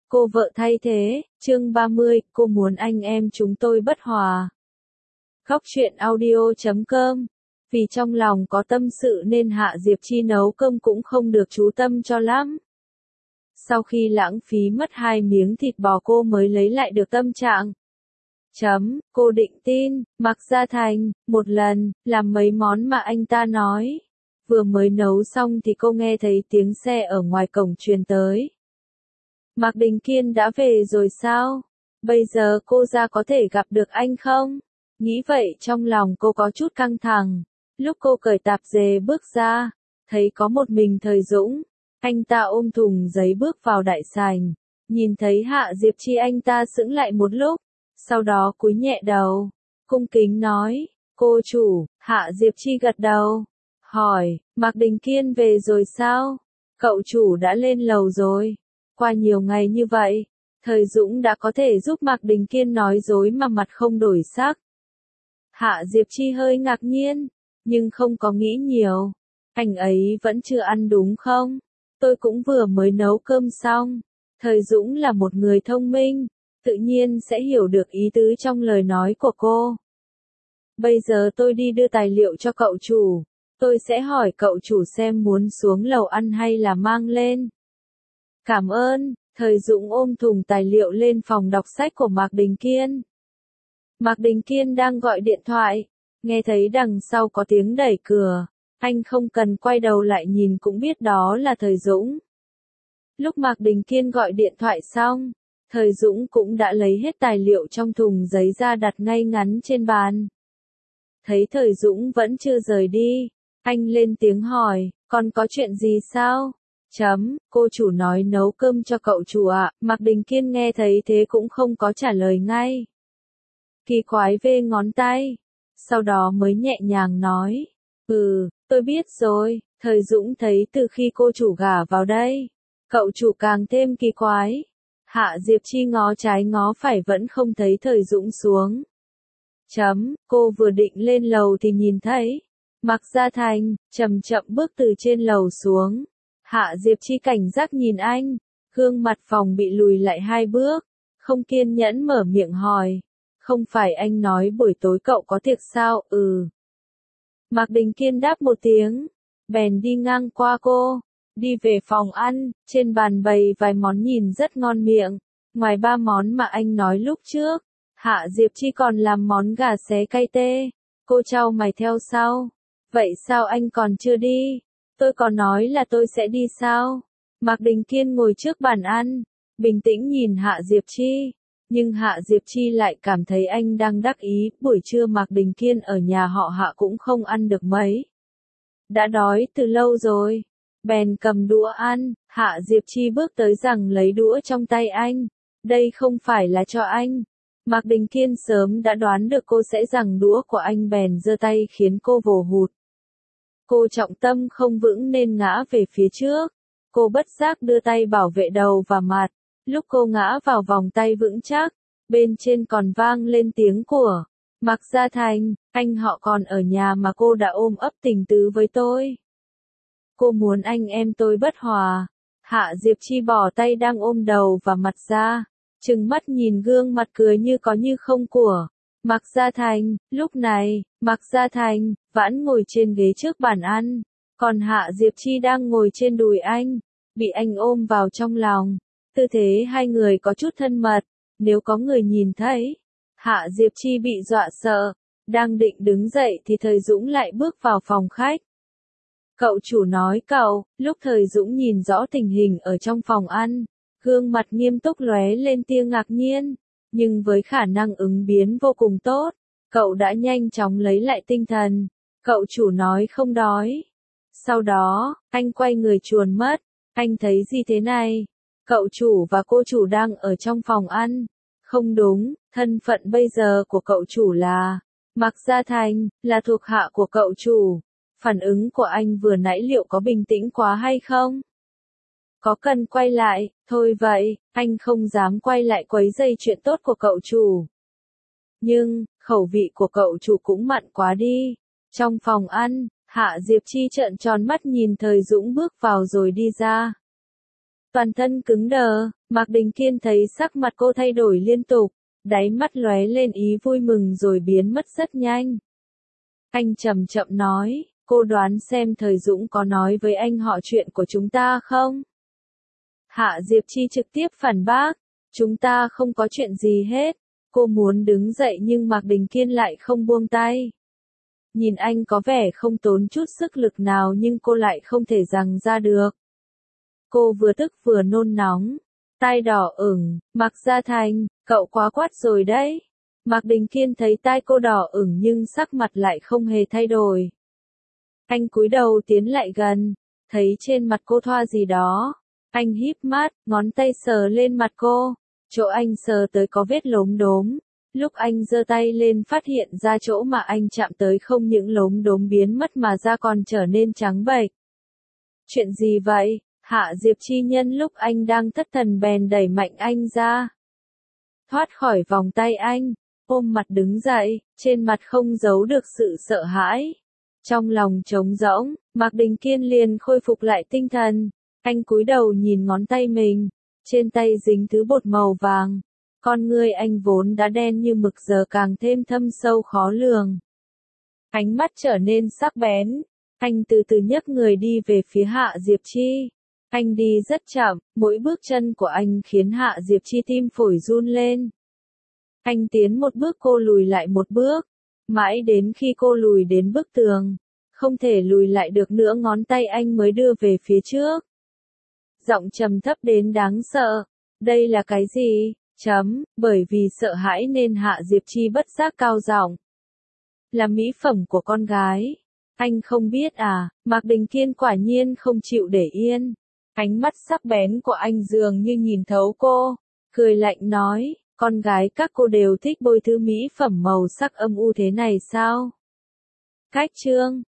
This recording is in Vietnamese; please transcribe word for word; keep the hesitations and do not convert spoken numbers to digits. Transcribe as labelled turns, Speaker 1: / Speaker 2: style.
Speaker 1: Cô vợ thay thế, chương ba mươi, cô muốn anh em chúng tôi bất hòa. Góc truyện audio chấm com. Vì trong lòng có tâm sự nên Hạ Diệp Chi nấu cơm cũng không được chú tâm cho lắm. Sau khi lãng phí mất hai miếng thịt bò cô mới lấy lại được tâm trạng. Chấm, cô định tin, Mạc Gia Thành, một lần, làm mấy món mà anh ta nói. Vừa mới nấu xong thì cô nghe thấy tiếng xe ở ngoài cổng truyền tới. Mạc Đình Kiên đã về rồi sao? Bây giờ cô ra có thể gặp được anh không? Nghĩ vậy trong lòng cô có chút căng thẳng. Lúc cô cởi tạp dề bước ra, thấy có một mình Thời Dũng. Anh ta ôm thùng giấy bước vào đại sảnh. Nhìn thấy Hạ Diệp Chi anh ta sững lại một lúc. Sau đó cúi nhẹ đầu. Cung kính nói, cô chủ. Hạ Diệp Chi gật đầu. Hỏi, Mạc Đình Kiên về rồi sao? Cậu chủ đã lên lầu rồi. Qua nhiều ngày như vậy, Thời Dũng đã có thể giúp Mạc Đình Kiên nói dối mà mặt không đổi sắc. Hạ Diệp Chi hơi ngạc nhiên, nhưng không có nghĩ nhiều. Anh ấy vẫn chưa ăn đúng không? Tôi cũng vừa mới nấu cơm xong. Thời Dũng là một người thông minh, tự nhiên sẽ hiểu được ý tứ trong lời nói của cô. Bây giờ tôi đi đưa tài liệu cho cậu chủ. Tôi sẽ hỏi cậu chủ xem muốn xuống lầu ăn hay là mang lên. Cảm ơn, Thời Dũng ôm thùng tài liệu lên phòng đọc sách của Mạc Đình Kiên. Mạc Đình Kiên đang gọi điện thoại, nghe thấy đằng sau có tiếng đẩy cửa, anh không cần quay đầu lại nhìn cũng biết đó là Thời Dũng. Lúc Mạc Đình Kiên gọi điện thoại xong, Thời Dũng cũng đã lấy hết tài liệu trong thùng giấy ra đặt ngay ngắn trên bàn. Thấy Thời Dũng vẫn chưa rời đi, anh lên tiếng hỏi, còn có chuyện gì sao? Chấm, cô chủ nói nấu cơm cho cậu chủ ạ. À. Mạc Đình Kiên nghe thấy thế cũng không có trả lời ngay. Kỳ quái vê ngón tay. Sau đó mới nhẹ nhàng nói. Ừ, tôi biết rồi. Thời Dũng thấy từ khi cô chủ gả vào đây, cậu chủ càng thêm kỳ quái. Hạ Diệp Chi ngó trái ngó phải vẫn không thấy Thời Dũng xuống. Chấm, cô vừa định lên lầu thì nhìn thấy Mạc Gia Thành chậm chậm bước từ trên lầu xuống. Hạ Diệp Chi cảnh giác nhìn anh, gương mặt phòng bị lùi lại hai bước, không kiên nhẫn mở miệng hỏi, không phải anh nói buổi tối cậu có tiệc sao? Ừ. Mạc Đình Kiên đáp một tiếng, bèn đi ngang qua cô, đi về phòng ăn, trên bàn bày vài món nhìn rất ngon miệng, ngoài ba món mà anh nói lúc trước, Hạ Diệp Chi còn làm món gà xé cay tê. Cô chau mày theo sau, vậy sao anh còn chưa đi? Tôi còn nói là tôi sẽ đi sao? Mạc Đình Kiên ngồi trước bàn ăn, bình tĩnh nhìn Hạ Diệp Chi. Nhưng Hạ Diệp Chi lại cảm thấy anh đang đắc ý, buổi trưa Mạc Đình Kiên ở nhà họ Hạ cũng không ăn được mấy. Đã đói từ lâu rồi. Bèn cầm đũa ăn, Hạ Diệp Chi bước tới rằng lấy đũa trong tay anh. Đây không phải là cho anh. Mạc Đình Kiên sớm đã đoán được cô sẽ giằng đũa của anh bèn giơ tay khiến cô vồ hụt. Cô trọng tâm không vững nên ngã về phía trước. Cô bất giác đưa tay bảo vệ đầu và mặt. Lúc cô ngã vào vòng tay vững chắc, bên trên còn vang lên tiếng của Mạc Gia Thành, anh họ còn ở nhà mà cô đã ôm ấp tình tứ với tôi. Cô muốn anh em tôi bất hòa. Hạ Diệp Chi bỏ tay đang ôm đầu và mặt ra, trừng mắt nhìn gương mặt cười như có như không của Mạc Gia Thành. Lúc này, Mạc Gia Thành vẫn ngồi trên ghế trước bàn ăn, còn Hạ Diệp Chi đang ngồi trên đùi anh, bị anh ôm vào trong lòng. Tư thế hai người có chút thân mật, nếu có người nhìn thấy. Hạ Diệp Chi bị dọa sợ, đang định đứng dậy thì Thời Dũng lại bước vào phòng khách. Cậu chủ nói cậu. Lúc Thời Dũng nhìn rõ tình hình ở trong phòng ăn, gương mặt nghiêm túc lóe lên tia ngạc nhiên, nhưng với khả năng ứng biến vô cùng tốt, cậu đã nhanh chóng lấy lại tinh thần. Cậu chủ nói không đói. Sau đó, anh quay người chuồn mất. Anh thấy gì thế này? Cậu chủ và cô chủ đang ở trong phòng ăn. Không đúng, thân phận bây giờ của cậu chủ là Mạc Gia Thành, là thuộc hạ của cậu chủ. Phản ứng của anh vừa nãy liệu có bình tĩnh quá hay không? Có cần quay lại? Thôi vậy, anh không dám quay lại quấy rầy chuyện tốt của cậu chủ. Nhưng, khẩu vị của cậu chủ cũng mặn quá đi. Trong phòng ăn, Hạ Diệp Chi trợn tròn mắt nhìn Thời Dũng bước vào rồi đi ra. Toàn thân cứng đờ, Mạc Đình Kiên thấy sắc mặt cô thay đổi liên tục, đáy mắt lóe lên ý vui mừng rồi biến mất rất nhanh. Anh chậm chậm nói, cô đoán xem Thời Dũng có nói với anh họ chuyện của chúng ta không? Hạ Diệp Chi trực tiếp phản bác, chúng ta không có chuyện gì hết. Cô muốn đứng dậy nhưng Mạc Đình Kiên lại không buông tay. Nhìn anh có vẻ không tốn chút sức lực nào nhưng cô lại không thể giằng ra được. Cô vừa tức vừa nôn nóng, tai đỏ ửng, Mạc Gia Thành, cậu quá quát rồi đấy. Mạc Đình Kiên thấy tai cô đỏ ửng nhưng sắc mặt lại không hề thay đổi. Anh cúi đầu tiến lại gần, thấy trên mặt cô thoa gì đó. Anh híp mắt, ngón tay sờ lên mặt cô. Chỗ anh sờ tới có vết lốm đốm. Lúc anh giơ tay lên phát hiện ra chỗ mà anh chạm tới không những lốm đốm biến mất mà da còn trở nên trắng bệch. Chuyện gì vậy? Hạ Diệp Chi nhân lúc anh đang thất thần bèn đẩy mạnh anh ra. Thoát khỏi vòng tay anh, ôm mặt đứng dậy, trên mặt không giấu được sự sợ hãi. Trong lòng trống rỗng, Mạc Đình Kiên liền khôi phục lại tinh thần. Anh cúi đầu nhìn ngón tay mình, trên tay dính thứ bột màu vàng. Con ngươi anh vốn đã đen như mực giờ càng thêm thâm sâu khó lường. Ánh mắt trở nên sắc bén, anh từ từ nhấc người đi về phía Hạ Diệp Chi. Anh đi rất chậm, mỗi bước chân của anh khiến Hạ Diệp Chi tim phổi run lên. Anh tiến một bước cô lùi lại một bước, mãi đến khi cô lùi đến bức tường, không thể lùi lại được nữa ngón tay anh mới đưa về phía trước. Giọng trầm thấp đến đáng sợ, đây là cái gì? Chấm, bởi vì sợ hãi nên Hạ Diệp Chi bất giác cao giọng. Là mỹ phẩm của con gái. Anh không biết à? Mạc Đình Kiên quả nhiên không chịu để yên. Ánh mắt sắc bén của anh dường như nhìn thấu cô, cười lạnh nói, con gái các cô đều thích bôi thứ mỹ phẩm màu sắc âm u thế này sao? Cách chương